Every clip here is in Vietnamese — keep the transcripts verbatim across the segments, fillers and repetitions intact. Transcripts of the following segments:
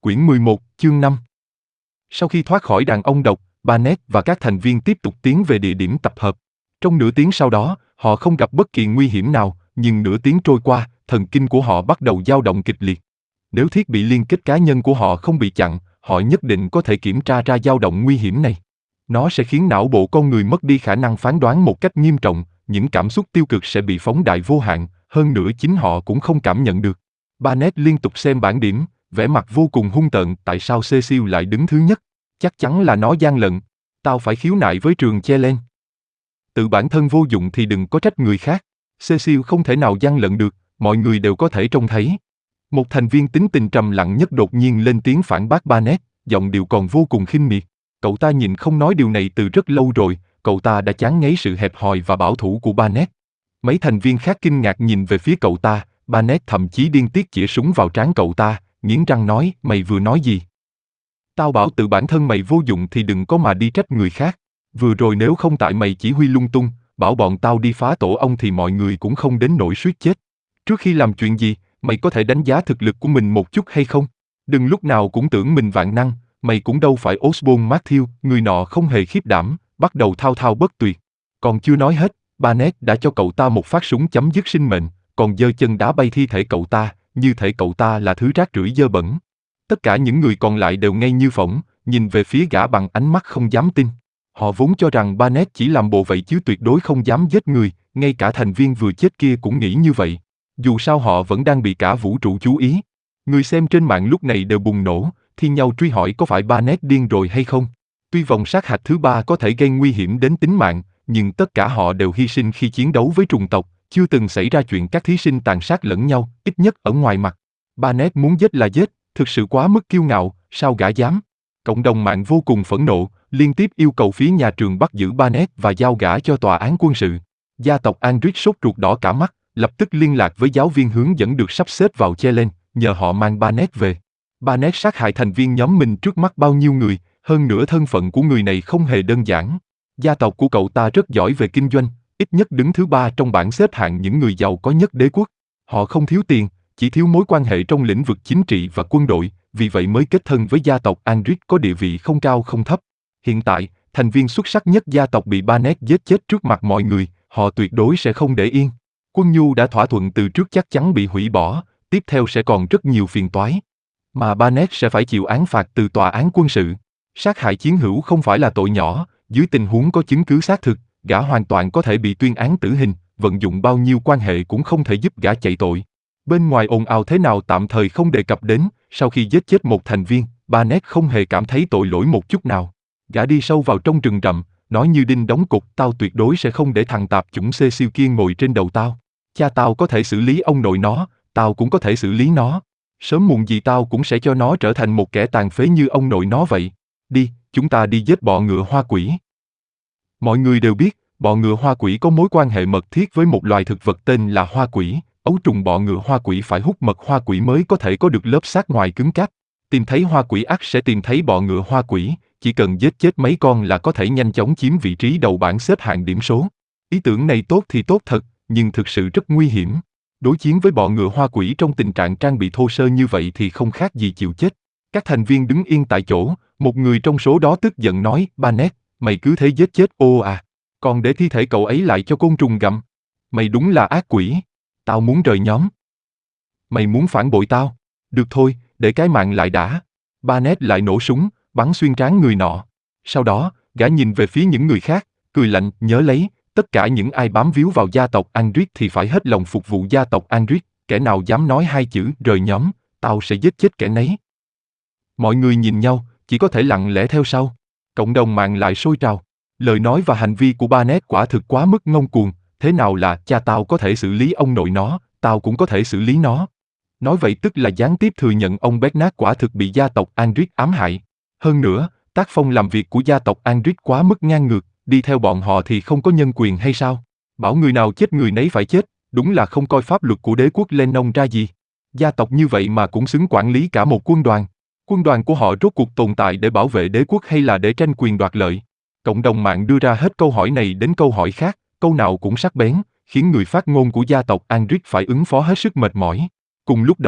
Quyển mười một, chương năm. Sau khi thoát khỏi đàn ông độc, Barnett và các thành viên tiếp tục tiến về địa điểm tập hợp. Trong nửa tiếng sau đó, họ không gặp bất kỳ nguy hiểm nào, nhưng nửa tiếng trôi qua, thần kinh của họ bắt đầu dao động kịch liệt. Nếu thiết bị liên kết cá nhân của họ không bị chặn, họ nhất định có thể kiểm tra ra dao động nguy hiểm này. Nó sẽ khiến não bộ con người mất đi khả năng phán đoán một cách nghiêm trọng, những cảm xúc tiêu cực sẽ bị phóng đại vô hạn, hơn nữa chính họ cũng không cảm nhận được. Barnett liên tục xem bảng điểm, vẻ mặt vô cùng hung tợn. Tại sao Cecil lại đứng thứ nhất? Chắc chắn là nó gian lận. Tao phải khiếu nại với trường Chelen. Tự bản thân vô dụng thì đừng có trách người khác. Cecil không thể nào gian lận được, mọi người đều có thể trông thấy. Một thành viên tính tình trầm lặng nhất đột nhiên lên tiếng phản bác Barnett, giọng điệu còn vô cùng khinh miệt. Cậu ta nhịn không nói điều này từ rất lâu rồi, cậu ta đã chán ngấy sự hẹp hòi và bảo thủ của Barnett. Mấy thành viên khác kinh ngạc nhìn về phía cậu ta, Barnett thậm chí điên tiết chĩa súng vào trán cậu ta, nghiến răng nói, mày vừa nói gì? Tao bảo tự bản thân mày vô dụng thì đừng có mà đi trách người khác. Vừa rồi nếu không tại mày chỉ huy lung tung, bảo bọn tao đi phá tổ ông thì mọi người cũng không đến nỗi suýt chết. Trước khi làm chuyện gì, mày có thể đánh giá thực lực của mình một chút hay không? Đừng lúc nào cũng tưởng mình vạn năng, mày cũng đâu phải Osborne Matthew. Người nọ không hề khiếp đảm, bắt đầu thao thao bất tuyệt. Còn chưa nói hết, Barnett đã cho cậu ta một phát súng chấm dứt sinh mệnh, còn giơ chân đá bay thi thể cậu ta, như thể cậu ta là thứ rác rưởi dơ bẩn. Tất cả những người còn lại đều ngây như phỗng, nhìn về phía gã bằng ánh mắt không dám tin. Họ vốn cho rằng Barnett chỉ làm bộ vậy chứ tuyệt đối không dám giết người, ngay cả thành viên vừa chết kia cũng nghĩ như vậy. Dù sao họ vẫn đang bị cả vũ trụ chú ý. Người xem trên mạng lúc này đều bùng nổ, thi nhau truy hỏi có phải Barnett điên rồi hay không. Tuy vòng sát hạch thứ ba có thể gây nguy hiểm đến tính mạng, nhưng tất cả họ đều hy sinh khi chiến đấu với trùng tộc, chưa từng xảy ra chuyện các thí sinh tàn sát lẫn nhau, ít nhất ở ngoài mặt. Barnett muốn giết là giết, thực sự quá mức kiêu ngạo, sao gã dám? Cộng đồng mạng vô cùng phẫn nộ, liên tiếp yêu cầu phía nhà trường bắt giữ Barnett và giao gã cho tòa án quân sự. Gia tộc Andrews sốt ruột đỏ cả mắt, lập tức liên lạc với giáo viên hướng dẫn được sắp xếp vào Chelen, nhờ họ mang Barnett về. Barnett sát hại thành viên nhóm mình trước mắt bao nhiêu người, hơn nữa thân phận của người này không hề đơn giản. Gia tộc của cậu ta rất giỏi về kinh doanh, ít nhất đứng thứ ba trong bảng xếp hạng những người giàu có nhất đế quốc. Họ không thiếu tiền, chỉ thiếu mối quan hệ trong lĩnh vực chính trị và quân đội, vì vậy mới kết thân với gia tộc Andrews có địa vị không cao không thấp. Hiện tại, thành viên xuất sắc nhất gia tộc bị Barnett giết chết trước mặt mọi người, họ tuyệt đối sẽ không để yên. Quân nhu đã thỏa thuận từ trước chắc chắn bị hủy bỏ, tiếp theo sẽ còn rất nhiều phiền toái. Mà Barnett sẽ phải chịu án phạt từ tòa án quân sự. Sát hại chiến hữu không phải là tội nhỏ, dưới tình huống có chứng cứ xác thực, gã hoàn toàn có thể bị tuyên án tử hình, vận dụng bao nhiêu quan hệ cũng không thể giúp gã chạy tội. Bên ngoài ồn ào thế nào tạm thời không đề cập đến, sau khi giết chết một thành viên, Barnett không hề cảm thấy tội lỗi một chút nào. Gã đi sâu vào trong rừng rậm, nói như đinh đóng cột, tao tuyệt đối sẽ không để thằng tạp chủng Cecil kia ngồi trên đầu tao. Cha tao có thể xử lý ông nội nó, tao cũng có thể xử lý nó. Sớm muộn gì tao cũng sẽ cho nó trở thành một kẻ tàn phế như ông nội nó vậy. Đi, chúng ta đi giết bọ ngựa hoa quỷ. Mọi người đều biết, bọ ngựa hoa quỷ có mối quan hệ mật thiết với một loài thực vật tên là hoa quỷ. Ấu trùng bọ ngựa hoa quỷ phải hút mật hoa quỷ mới có thể có được lớp xác ngoài cứng cáp. Tìm thấy hoa quỷ ắt sẽ tìm thấy bọ ngựa hoa quỷ, chỉ cần giết chết mấy con là có thể nhanh chóng chiếm vị trí đầu bảng xếp hạng điểm số. Ý tưởng này tốt thì tốt thật, nhưng thực sự rất nguy hiểm. Đối chiến với bọ ngựa hoa quỷ trong tình trạng trang bị thô sơ như vậy thì không khác gì chịu chết. Các thành viên đứng yên tại chỗ, một người trong số đó tức giận nói, Barnett, mày cứ thế giết chết ô à, còn để thi thể cậu ấy lại cho côn trùng gặm. Mày đúng là ác quỷ. Tao muốn rời nhóm. Mày muốn phản bội tao? Được thôi, để cái mạng lại đã. Barnett lại nổ súng, bắn xuyên trán người nọ. Sau đó, gã nhìn về phía những người khác, cười lạnh, nhớ lấy, tất cả những ai bám víu vào gia tộc Andrews thì phải hết lòng phục vụ gia tộc Andrews, kẻ nào dám nói hai chữ rời nhóm, tao sẽ giết chết kẻ nấy. Mọi người nhìn nhau, chỉ có thể lặng lẽ theo sau. Cộng đồng mạng lại sôi trào. Lời nói và hành vi của Barnett quả thực quá mức ngông cuồng, thế nào là cha tao có thể xử lý ông nội nó, tao cũng có thể xử lý nó. Nói vậy tức là gián tiếp thừa nhận ông Bernard quả thực bị gia tộc Andrews ám hại. Hơn nữa, tác phong làm việc của gia tộc Andrews quá mức ngang ngược, đi theo bọn họ thì không có nhân quyền hay sao? Bảo người nào chết người nấy phải chết, đúng là không coi pháp luật của đế quốc Lennon ra gì. Gia tộc như vậy mà cũng xứng quản lý cả một quân đoàn. Quân đoàn của họ rốt cuộc tồn tại để bảo vệ đế quốc hay là để tranh quyền đoạt lợi? Cộng đồng mạng đưa ra hết câu hỏi này đến câu hỏi khác, câu nào cũng sắc bén, khiến người phát ngôn của gia tộc Andrews phải ứng phó hết sức mệt mỏi. Cùng lúc đó,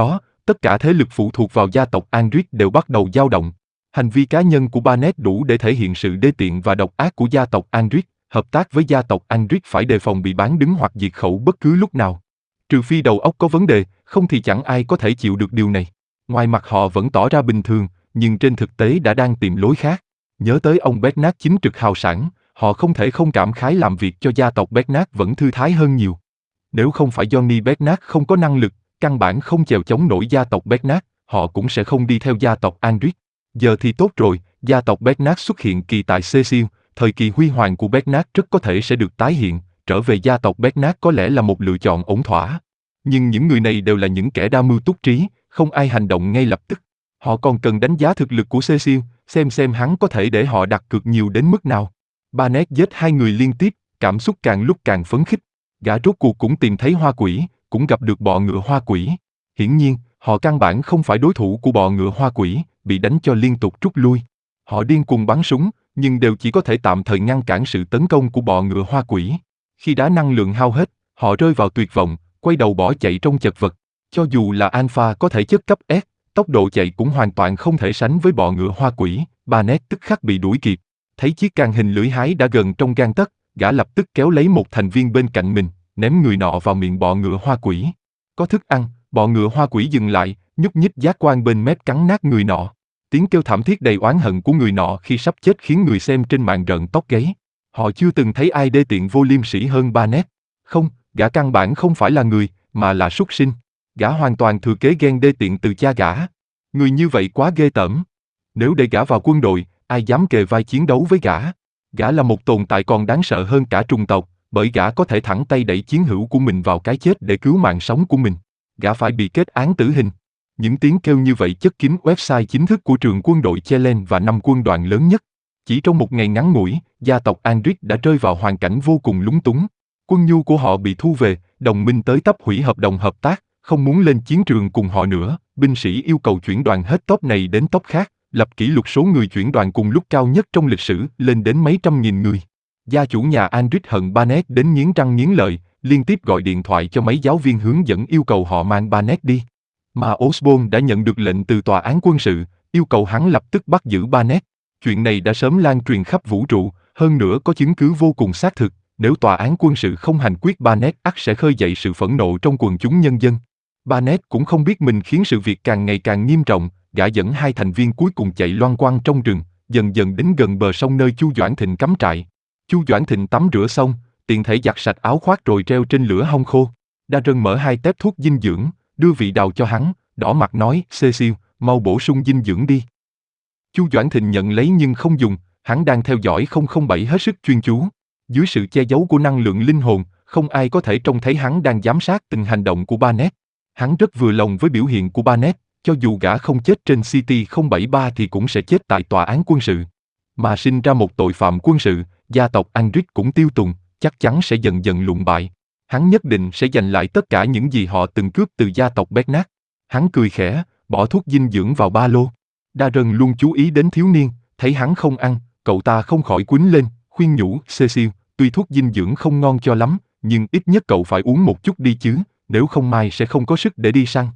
Tất cả thế lực phụ thuộc vào gia tộc Andric đều bắt đầu dao động. Hành vi cá nhân của Barnett đủ để thể hiện sự đê tiện và độc ác của gia tộc Andric. Hợp tác với gia tộc Andric phải đề phòng bị bán đứng hoặc diệt khẩu bất cứ lúc nào. Trừ phi đầu óc có vấn đề, không thì chẳng ai có thể chịu được điều này. Ngoài mặt họ vẫn tỏ ra bình thường, nhưng trên thực tế đã đang tìm lối khác. Nhớ tới ông Bernard chính trực hào sảng, họ không thể không cảm khái làm việc cho gia tộc Bernard vẫn thư thái hơn nhiều. Nếu không phải Johnny Bernard không có năng lực, căn bản không chèo chống nổi gia tộc Bernard, họ cũng sẽ không đi theo gia tộc Andric. Giờ thì tốt rồi, gia tộc Bernard xuất hiện kỳ tại Cecil, thời kỳ huy hoàng của Bernard rất có thể sẽ được tái hiện, trở về gia tộc Bernard có lẽ là một lựa chọn ổn thỏa. Nhưng những người này đều là những kẻ đa mưu túc trí, không ai hành động ngay lập tức. Họ còn cần đánh giá thực lực của Cecil, xem xem hắn có thể để họ đặt cược nhiều đến mức nào. Barnett giết hai người liên tiếp, cảm xúc càng lúc càng phấn khích. Gã rốt cuộc cũng tìm thấy hoa quỷ, cũng gặp được bọ ngựa hoa quỷ. Hiển nhiên, họ căn bản không phải đối thủ của bọ ngựa hoa quỷ, bị đánh cho liên tục rút lui. Họ điên cuồng bắn súng, nhưng đều chỉ có thể tạm thời ngăn cản sự tấn công của bọ ngựa hoa quỷ. Khi đá năng lượng hao hết, họ rơi vào tuyệt vọng, quay đầu bỏ chạy trong chật vật. Cho dù là Alpha có thể chất cấp S, tốc độ chạy cũng hoàn toàn không thể sánh với bọ ngựa hoa quỷ. Barnett tức khắc bị đuổi kịp. Thấy chiếc can hình lưỡi hái đã gần trong gang tấc, gã lập tức kéo lấy một thành viên bên cạnh mình, ném người nọ vào miệng bọ ngựa hoa quỷ. Có thức ăn, bọ ngựa hoa quỷ dừng lại, nhúc nhích giác quan bên mép cắn nát người nọ. Tiếng kêu thảm thiết đầy oán hận của người nọ khi sắp chết khiến người xem trên mạng rợn tóc gáy. Họ chưa từng thấy ai đê tiện vô liêm sỉ hơn Barnett. Không, gã căn bản không phải là người, mà là súc sinh. Gã hoàn toàn thừa kế ghen đê tiện từ cha gã. Người như vậy quá ghê tởm. Nếu để gã vào quân đội, ai dám kề vai chiến đấu với gã? Gã là một tồn tại còn đáng sợ hơn cả trùng tộc, bởi gã có thể thẳng tay đẩy chiến hữu của mình vào cái chết để cứu mạng sống của mình. Gã phải bị kết án tử hình. Những tiếng kêu như vậy chất kín website chính thức của trường quân đội Chelen và năm quân đoàn lớn nhất. Chỉ trong một ngày ngắn ngủi, gia tộc Andric đã rơi vào hoàn cảnh vô cùng lúng túng. Quân nhu của họ bị thu về, đồng minh tới tấp hủy hợp đồng hợp tác, không muốn lên chiến trường cùng họ nữa. Binh sĩ yêu cầu chuyển đoàn hết top này đến top khác, lập kỷ lục số người chuyển đoàn cùng lúc cao nhất trong lịch sử, lên đến mấy trăm nghìn người. Gia chủ nhà Andric hận Barnett đến nghiến răng nghiến lợi, liên tiếp gọi điện thoại cho mấy giáo viên hướng dẫn yêu cầu họ mang Barnett đi. Mà Osborn đã nhận được lệnh từ tòa án quân sự, yêu cầu hắn lập tức bắt giữ Barnett. Chuyện này đã sớm lan truyền khắp vũ trụ, hơn nữa có chứng cứ vô cùng xác thực. Nếu tòa án quân sự không hành quyết Barnett ắt sẽ khơi dậy sự phẫn nộ trong quần chúng nhân dân. Barnett cũng không biết mình khiến sự việc càng ngày càng nghiêm trọng, gã dẫn hai thành viên cuối cùng chạy loan quăng trong rừng, dần dần đến gần bờ sông nơi Chu Doãn Thịnh cắm trại. Chu Doãn Thịnh tắm rửa xong, tiện thể giặt sạch áo khoác rồi treo trên lửa hong khô. Darren mở hai tép thuốc dinh dưỡng, đưa vị đào cho hắn, đỏ mặt nói, Cecil, mau bổ sung dinh dưỡng đi. Chu Doãn Thịnh nhận lấy nhưng không dùng, hắn đang theo dõi không không bảy hết sức chuyên chú. Dưới sự che giấu của năng lượng linh hồn, không ai có thể trông thấy hắn đang giám sát từng hành động của Barnett. Hắn rất vừa lòng với biểu hiện của Barnett, cho dù gã không chết trên C T không bảy ba thì cũng sẽ chết tại tòa án quân sự. Mà sinh ra một tội phạm quân sự, gia tộc Andric cũng tiêu tùng, chắc chắn sẽ dần dần lụn bại. Hắn nhất định sẽ giành lại tất cả những gì họ từng cướp từ gia tộc Bernard. Hắn cười khẽ, bỏ thuốc dinh dưỡng vào ba lô. Darren luôn chú ý đến thiếu niên, thấy hắn không ăn, cậu ta không khỏi quýnh lên, khuyên nhủ, Cecil, tuy thuốc dinh dưỡng không ngon cho lắm, nhưng ít nhất cậu phải uống một chút đi chứ, nếu không mai sẽ không có sức để đi săn.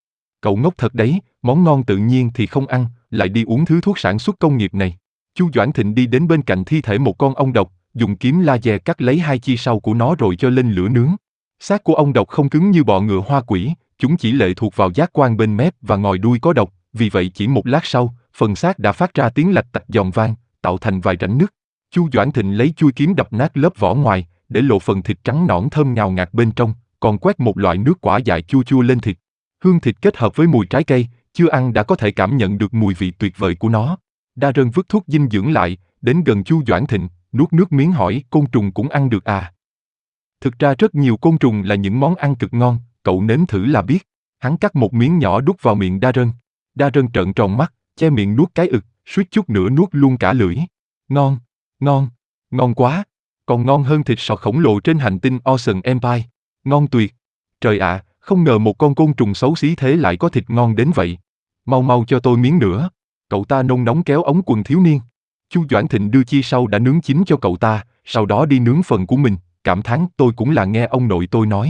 Cậu ngốc thật đấy, món ngon tự nhiên thì không ăn, lại đi uống thứ thuốc sản xuất công nghiệp này. Chu Doãn Thịnh đi đến bên cạnh thi thể một con ong độc, dùng kiếm laser cắt lấy hai chi sau của nó rồi cho lên lửa nướng. Xác của ong độc không cứng như bọ ngựa hoa quỷ, chúng chỉ lệ thuộc vào giác quan bên mép và ngòi đuôi có độc, vì vậy chỉ một lát sau, phần xác đã phát ra tiếng lạch tạch giòn vang, tạo thành vài rãnh nứt. Chu Doãn Thịnh lấy chuôi kiếm đập nát lớp vỏ ngoài, để lộ phần thịt trắng nõn thơm ngào ngạt bên trong, còn quét một loại nước quả dại chua chua lên thịt. Hương thịt kết hợp với mùi trái cây, chưa ăn đã có thể cảm nhận được mùi vị tuyệt vời của nó. Darren vứt thuốc dinh dưỡng lại, đến gần Chu Doãn Thịnh, nuốt nước miếng hỏi, côn trùng cũng ăn được à? Thực ra rất nhiều côn trùng là những món ăn cực ngon, cậu nếm thử là biết. Hắn cắt một miếng nhỏ đút vào miệng Darren. Darren trợn tròn mắt, che miệng nuốt cái ực, suýt chút nữa nuốt luôn cả lưỡi. Ngon, ngon, ngon quá. Còn ngon hơn thịt sọ khổng lồ trên hành tinh Ocean Empire. Ngon tuyệt. Trời ạ, à, không ngờ một con côn trùng xấu xí thế lại có thịt ngon đến vậy. Mau mau cho tôi miếng nữa. Cậu ta nôn nóng kéo ống quần thiếu niên. Chu Doãn Thịnh đưa chi sau đã nướng chín cho cậu ta, sau đó đi nướng phần của mình, cảm thán, tôi cũng là nghe ông nội tôi nói.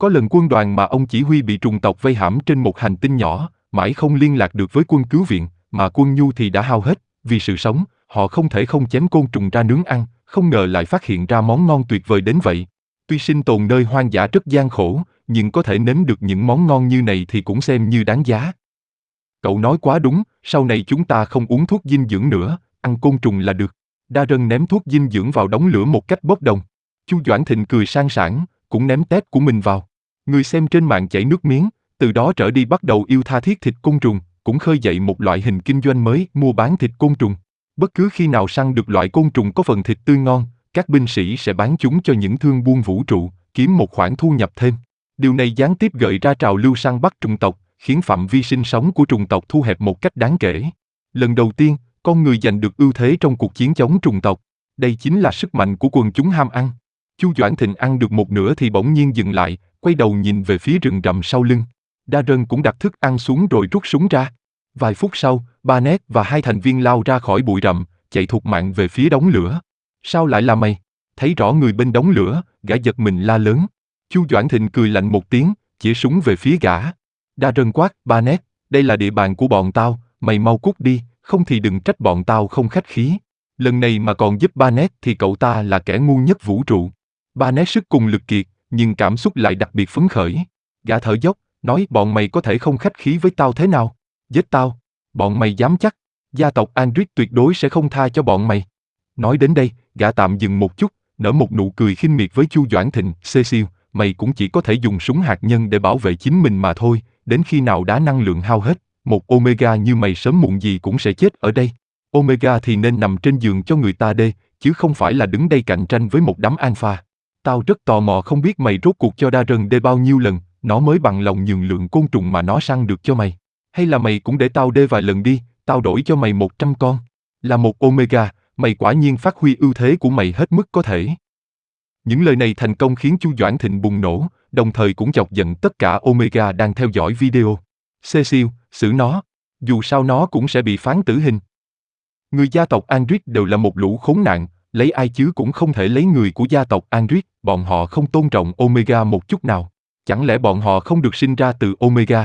Có lần quân đoàn mà ông chỉ huy bị trùng tộc vây hãm trên một hành tinh nhỏ, mãi không liên lạc được với quân cứu viện, mà quân nhu thì đã hao hết, vì sự sống, họ không thể không chém côn trùng ra nướng ăn, không ngờ lại phát hiện ra món ngon tuyệt vời đến vậy. Tuy sinh tồn nơi hoang dã rất gian khổ, nhưng có thể nếm được những món ngon như này thì cũng xem như đáng giá. Cậu nói quá đúng, sau này chúng ta không uống thuốc dinh dưỡng nữa, ăn côn trùng là được. Darren ném thuốc dinh dưỡng vào đống lửa một cách bốc đồng. Chu Doãn Thịnh cười sang sảng, cũng ném tép của mình vào. Người xem trên mạng chảy nước miếng, từ đó trở đi bắt đầu yêu tha thiết thịt côn trùng, cũng khơi dậy một loại hình kinh doanh mới, mua bán thịt côn trùng. Bất cứ khi nào săn được loại côn trùng có phần thịt tươi ngon, các binh sĩ sẽ bán chúng cho những thương buôn vũ trụ, kiếm một khoản thu nhập thêm. Điều này gián tiếp gợi ra trào lưu săn bắt trùng tộc, khiến phạm vi sinh sống của trùng tộc thu hẹp một cách đáng kể. Lần đầu tiên, con người giành được ưu thế trong cuộc chiến chống trùng tộc. Đây chính là sức mạnh của quần chúng ham ăn. Chu Doãn Thịnh ăn được một nửa thì bỗng nhiên dừng lại, quay đầu nhìn về phía rừng rậm sau lưng. Darren cũng đặt thức ăn xuống rồi rút súng ra. Vài phút sau, Barnett và hai thành viên lao ra khỏi bụi rậm, chạy thục mạng về phía đống lửa. Sao lại là mày? Thấy rõ người bên đống lửa, gã giật mình la lớn. Chu Doãn Thịnh cười lạnh một tiếng, chĩa súng về phía gã. Darren quát, Barnett, đây là địa bàn của bọn tao, mày mau cút đi, không thì đừng trách bọn tao không khách khí. Lần này mà còn giúp Barnett thì cậu ta là kẻ ngu nhất vũ trụ. Barnett sức cùng lực kiệt, nhưng cảm xúc lại đặc biệt phấn khởi. Gã thở dốc, nói bọn mày có thể không khách khí với tao thế nào? Giết tao, bọn mày dám chắc, gia tộc Andric tuyệt đối sẽ không tha cho bọn mày. Nói đến đây, gã tạm dừng một chút, nở một nụ cười khinh miệt với Chu Doãn Thịnh, Cecil, mày cũng chỉ có thể dùng súng hạt nhân để bảo vệ chính mình mà thôi, đến khi nào đá năng lượng hao hết, một Omega như mày sớm muộn gì cũng sẽ chết ở đây. Omega thì nên nằm trên giường cho người ta đê, chứ không phải là đứng đây cạnh tranh với một đám alpha. Tao rất tò mò không biết mày rốt cuộc cho Darren đê bao nhiêu lần, nó mới bằng lòng nhường lượng côn trùng mà nó săn được cho mày. Hay là mày cũng để tao đê vài lần đi, tao đổi cho mày một trăm con. Là một Omega, mày quả nhiên phát huy ưu thế của mày hết mức có thể. Những lời này thành công khiến Chu Doãn Thịnh bùng nổ, đồng thời cũng chọc giận tất cả Omega đang theo dõi video. Cecil, xử nó, dù sao nó cũng sẽ bị phán tử hình. Người gia tộc Andric đều là một lũ khốn nạn, lấy ai chứ cũng không thể lấy người của gia tộc Andric, bọn họ không tôn trọng Omega một chút nào. Chẳng lẽ bọn họ không được sinh ra từ Omega?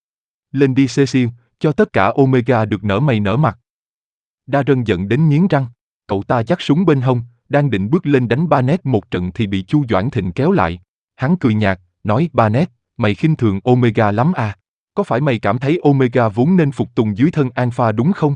Lên đi Cecil, cho tất cả Omega được nở mày nở mặt. Darren giận đến nghiến răng, cậu ta giắt súng bên hông, đang định bước lên đánh Barnett một trận thì bị Chu Doãn Thịnh kéo lại. Hắn cười nhạt, nói Barnett, mày khinh thường Omega lắm à? Có phải mày cảm thấy Omega vốn nên phục tùng dưới thân Alpha đúng không?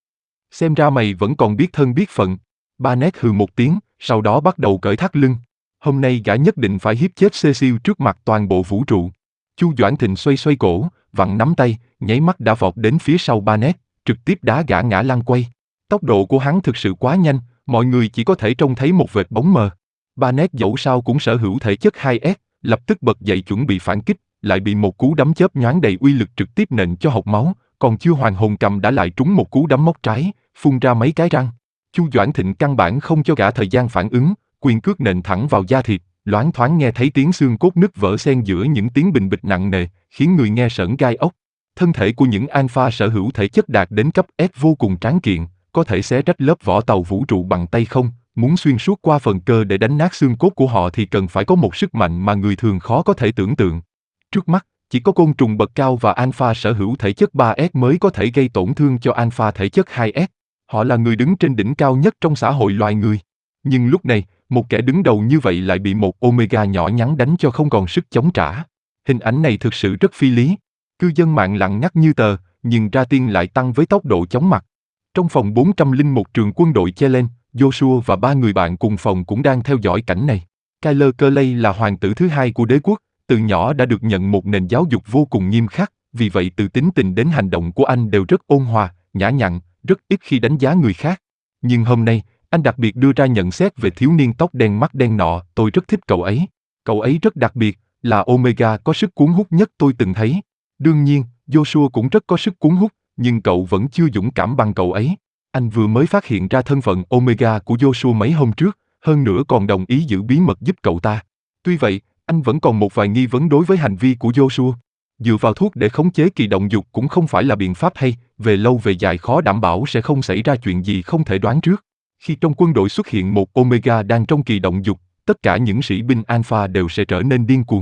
Xem ra mày vẫn còn biết thân biết phận. Barnett hừ một tiếng, sau đó bắt đầu cởi thắt lưng. Hôm nay gã nhất định phải hiếp chết Cecil trước mặt toàn bộ vũ trụ. Chu Doãn Thịnh xoay xoay cổ, vặn nắm tay, nháy mắt đã vọt đến phía sau Barnett, trực tiếp đá gã ngã lăn quay. Tốc độ của hắn thực sự quá nhanh, mọi người chỉ có thể trông thấy một vệt bóng mờ. Barnett dẫu sao cũng sở hữu thể chất hai S, lập tức bật dậy chuẩn bị phản kích, lại bị một cú đấm chớp nhoáng đầy uy lực trực tiếp nện cho hộc máu, còn chưa hoàn hồn cầm đã lại trúng một cú đấm móc trái, phun ra mấy cái răng. Chu Doãn Thịnh căn bản không cho gã thời gian phản ứng, quyền cước nện thẳng vào da thịt, loáng thoáng nghe thấy tiếng xương cốt nứt vỡ xen giữa những tiếng bình bịch nặng nề, khiến người nghe sởn gai ốc. Thân thể của những alpha sở hữu thể chất đạt đến cấp S vô cùng tráng kiện, có thể xé rách lớp vỏ tàu vũ trụ bằng tay không, muốn xuyên suốt qua phần cơ để đánh nát xương cốt của họ thì cần phải có một sức mạnh mà người thường khó có thể tưởng tượng. Trước mắt, chỉ có côn trùng bậc cao và alpha sở hữu thể chất ba S mới có thể gây tổn thương cho alpha thể chất hai S. Họ là người đứng trên đỉnh cao nhất trong xã hội loài người. Nhưng lúc này, một kẻ đứng đầu như vậy lại bị một Omega nhỏ nhắn đánh cho không còn sức chống trả. Hình ảnh này thực sự rất phi lý. Cư dân mạng lặng ngắt như tờ, nhưng Ratin lại tăng với tốc độ chóng mặt. Trong phòng bốn trăm lẻ một trường quân đội Chelen, Joshua và ba người bạn cùng phòng cũng đang theo dõi cảnh này. Kyler Curley là hoàng tử thứ hai của đế quốc, từ nhỏ đã được nhận một nền giáo dục vô cùng nghiêm khắc, vì vậy từ tính tình đến hành động của anh đều rất ôn hòa, nhã nhặn, rất ít khi đánh giá người khác. Nhưng hôm nay, anh đặc biệt đưa ra nhận xét về thiếu niên tóc đen mắt đen nọ, tôi rất thích cậu ấy. Cậu ấy rất đặc biệt, là Omega có sức cuốn hút nhất tôi từng thấy. Đương nhiên, Joshua cũng rất có sức cuốn hút, nhưng cậu vẫn chưa dũng cảm bằng cậu ấy. Anh vừa mới phát hiện ra thân phận Omega của Joshua mấy hôm trước, hơn nữa còn đồng ý giữ bí mật giúp cậu ta. Tuy vậy, anh vẫn còn một vài nghi vấn đối với hành vi của Joshua. Dựa vào thuốc để khống chế kỳ động dục cũng không phải là biện pháp hay, về lâu về dài khó đảm bảo sẽ không xảy ra chuyện gì không thể đoán trước. Khi trong quân đội xuất hiện một Omega đang trong kỳ động dục, tất cả những sĩ binh Alpha đều sẽ trở nên điên cuồng.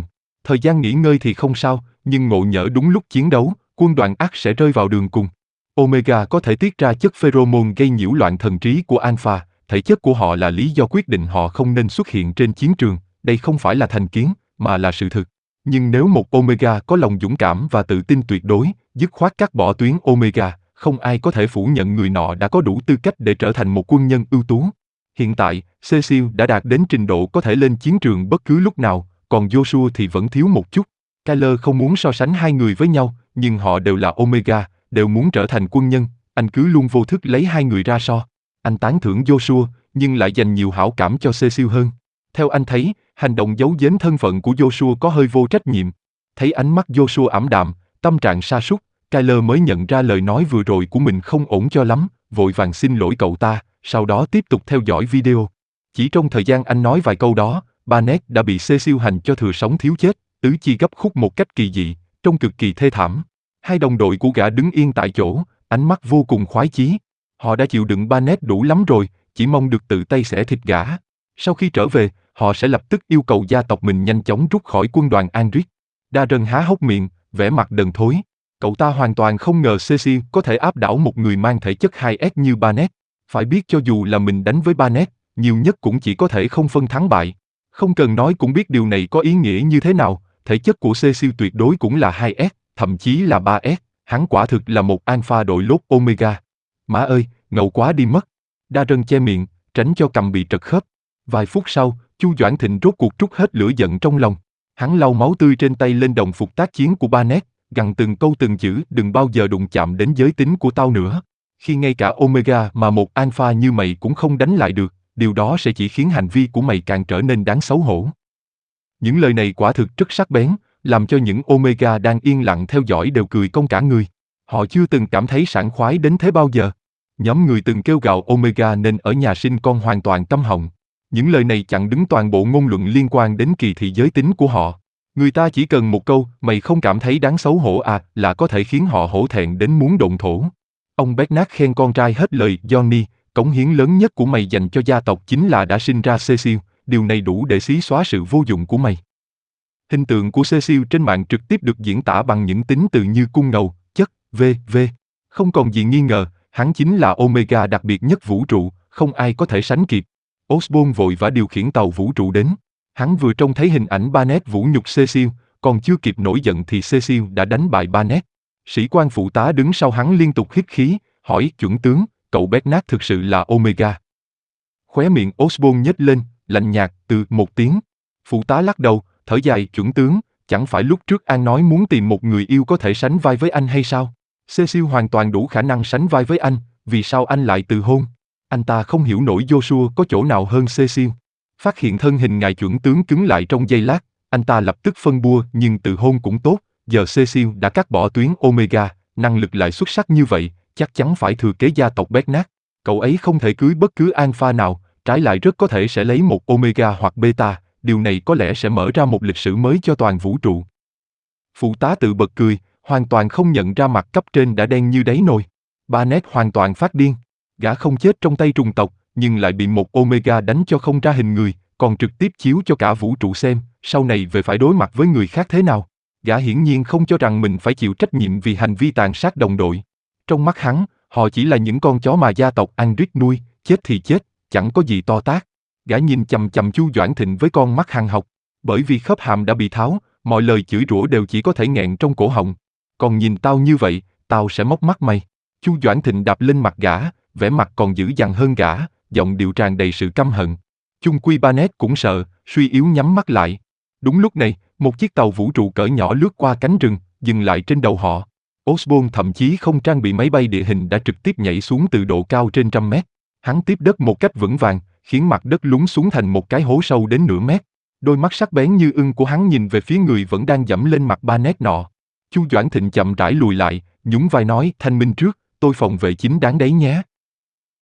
Thời gian nghỉ ngơi thì không sao, nhưng ngộ nhỡ đúng lúc chiến đấu, quân đoàn ắt sẽ rơi vào đường cùng. Omega có thể tiết ra chất pheromone gây nhiễu loạn thần trí của Alpha, thể chất của họ là lý do quyết định họ không nên xuất hiện trên chiến trường, đây không phải là thành kiến, mà là sự thực. Nhưng nếu một Omega có lòng dũng cảm và tự tin tuyệt đối, dứt khoát cắt bỏ tuyến Omega, không ai có thể phủ nhận người nọ đã có đủ tư cách để trở thành một quân nhân ưu tú. Hiện tại, Cecil đã đạt đến trình độ có thể lên chiến trường bất cứ lúc nào, còn Joshua thì vẫn thiếu một chút. Kyler không muốn so sánh hai người với nhau, nhưng họ đều là Omega, đều muốn trở thành quân nhân, anh cứ luôn vô thức lấy hai người ra so. Anh tán thưởng Joshua, nhưng lại dành nhiều hảo cảm cho Cecil hơn. Theo anh thấy, hành động giấu giếm thân phận của Joshua có hơi vô trách nhiệm. Thấy ánh mắt Joshua ảm đạm, tâm trạng sa sút, Kyler mới nhận ra lời nói vừa rồi của mình không ổn cho lắm, vội vàng xin lỗi cậu ta, sau đó tiếp tục theo dõi video. Chỉ trong thời gian anh nói vài câu đó, Barnett đã bị Cecil hành cho thừa sống thiếu chết, tứ chi gấp khúc một cách kỳ dị, trông cực kỳ thê thảm. Hai đồng đội của gã đứng yên tại chỗ, ánh mắt vô cùng khoái chí. Họ đã chịu đựng Barnett đủ lắm rồi, chỉ mong được tự tay xẻ thịt gã. Sau khi trở về, họ sẽ lập tức yêu cầu gia tộc mình nhanh chóng rút khỏi quân đoàn Andric. Darren há hốc miệng, vẻ mặt đần thối. Cậu ta hoàn toàn không ngờ Cecil có thể áp đảo một người mang thể chất hai S như Barnett. Phải biết cho dù là mình đánh với Barnett, nhiều nhất cũng chỉ có thể không phân thắng bại. Không cần nói cũng biết điều này có ý nghĩa như thế nào, thể chất của Cecil tuyệt đối cũng là hai S, thậm chí là ba S, hắn quả thực là một alpha đội lốt Omega. Má ơi, ngầu quá đi mất. Darren che miệng, tránh cho cằm bị trật khớp. Vài phút sau, Chu Doãn Thịnh rốt cuộc trút hết lửa giận trong lòng. Hắn lau máu tươi trên tay lên đồng phục tác chiến của Barnett, gằn từng câu từng chữ đừng bao giờ đụng chạm đến giới tính của tao nữa. Khi ngay cả Omega mà một alpha như mày cũng không đánh lại được, điều đó sẽ chỉ khiến hành vi của mày càng trở nên đáng xấu hổ. Những lời này quả thực rất sắc bén, làm cho những Omega đang yên lặng theo dõi đều cười cong cả người. Họ chưa từng cảm thấy sảng khoái đến thế bao giờ. Nhóm người từng kêu gào Omega nên ở nhà sinh con hoàn toàn câm họng. Những lời này chặn đứng toàn bộ ngôn luận liên quan đến kỳ thị giới tính của họ. Người ta chỉ cần một câu, mày không cảm thấy đáng xấu hổ à, là có thể khiến họ hổ thẹn đến muốn độn thổ. Ông Bernard khen con trai hết lời, Johnny, cống hiến lớn nhất của mày dành cho gia tộc chính là đã sinh ra Cecil, điều này đủ để xí xóa sự vô dụng của mày. Hình tượng của Cecil trên mạng trực tiếp được diễn tả bằng những tính từ như cung ngầu, chất, vân vân. Không còn gì nghi ngờ, hắn chính là Omega đặc biệt nhất vũ trụ, không ai có thể sánh kịp. Osborn vội vã điều khiển tàu vũ trụ đến. Hắn vừa trông thấy hình ảnh Barnett vũ nhục Cecil, còn chưa kịp nổi giận thì Cecil đã đánh bại Barnett. Sĩ quan phụ tá đứng sau hắn liên tục hít khí, hỏi chuẩn tướng, cậu Bernard thực sự là Omega. Khóe miệng Osborn nhếch lên, lạnh nhạt, từ một tiếng. Phụ tá lắc đầu, thở dài, chuẩn tướng, chẳng phải lúc trước An nói muốn tìm một người yêu có thể sánh vai với anh hay sao? Cecil hoàn toàn đủ khả năng sánh vai với anh, vì sao anh lại từ hôn? Anh ta không hiểu nổi Joshua có chỗ nào hơn Cecil. Phát hiện thân hình ngài chuẩn tướng cứng lại trong giây lát, anh ta lập tức phân bua, nhưng từ hôn cũng tốt, giờ Cecil đã cắt bỏ tuyến Omega, năng lực lại xuất sắc như vậy, chắc chắn phải thừa kế gia tộc Bernard. Cậu ấy không thể cưới bất cứ alpha nào, trái lại rất có thể sẽ lấy một Omega hoặc Beta, điều này có lẽ sẽ mở ra một lịch sử mới cho toàn vũ trụ. Phụ tá tự bật cười, hoàn toàn không nhận ra mặt cấp trên đã đen như đáy nồi. Barnett hoàn toàn phát điên. Gã không chết trong tay trùng tộc, nhưng lại bị một Omega đánh cho không ra hình người, còn trực tiếp chiếu cho cả vũ trụ xem, sau này về phải đối mặt với người khác thế nào. Gã hiển nhiên không cho rằng mình phải chịu trách nhiệm vì hành vi tàn sát đồng đội. Trong mắt hắn, họ chỉ là những con chó mà gia tộc Andric nuôi, chết thì chết, chẳng có gì to tát. Gã nhìn chằm chằm Chu Doãn Thịnh với con mắt hằn học, bởi vì khớp hàm đã bị tháo, mọi lời chửi rủa đều chỉ có thể nghẹn trong cổ họng. Còn nhìn tao như vậy, tao sẽ móc mắt mày. Chu Doãn Thịnh đạp lên mặt gã, vẻ mặt còn dữ dằn hơn gã, giọng điệu tràn đầy sự căm hận. Chung quy Barnett cũng sợ, suy yếu nhắm mắt lại. Đúng lúc này, một chiếc tàu vũ trụ cỡ nhỏ lướt qua cánh rừng, dừng lại trên đầu họ. Osborn thậm chí không trang bị máy bay địa hình đã trực tiếp nhảy xuống từ độ cao trên trăm mét. Hắn tiếp đất một cách vững vàng, khiến mặt đất lún xuống thành một cái hố sâu đến nửa mét. Đôi mắt sắc bén như ưng của hắn nhìn về phía người vẫn đang dẫm lên mặt Barnett nọ. Chu Doãn Thịnh chậm rãi lùi lại, nhún vai nói, thanh minh trước, tôi phòng vệ chính đáng đấy nhé.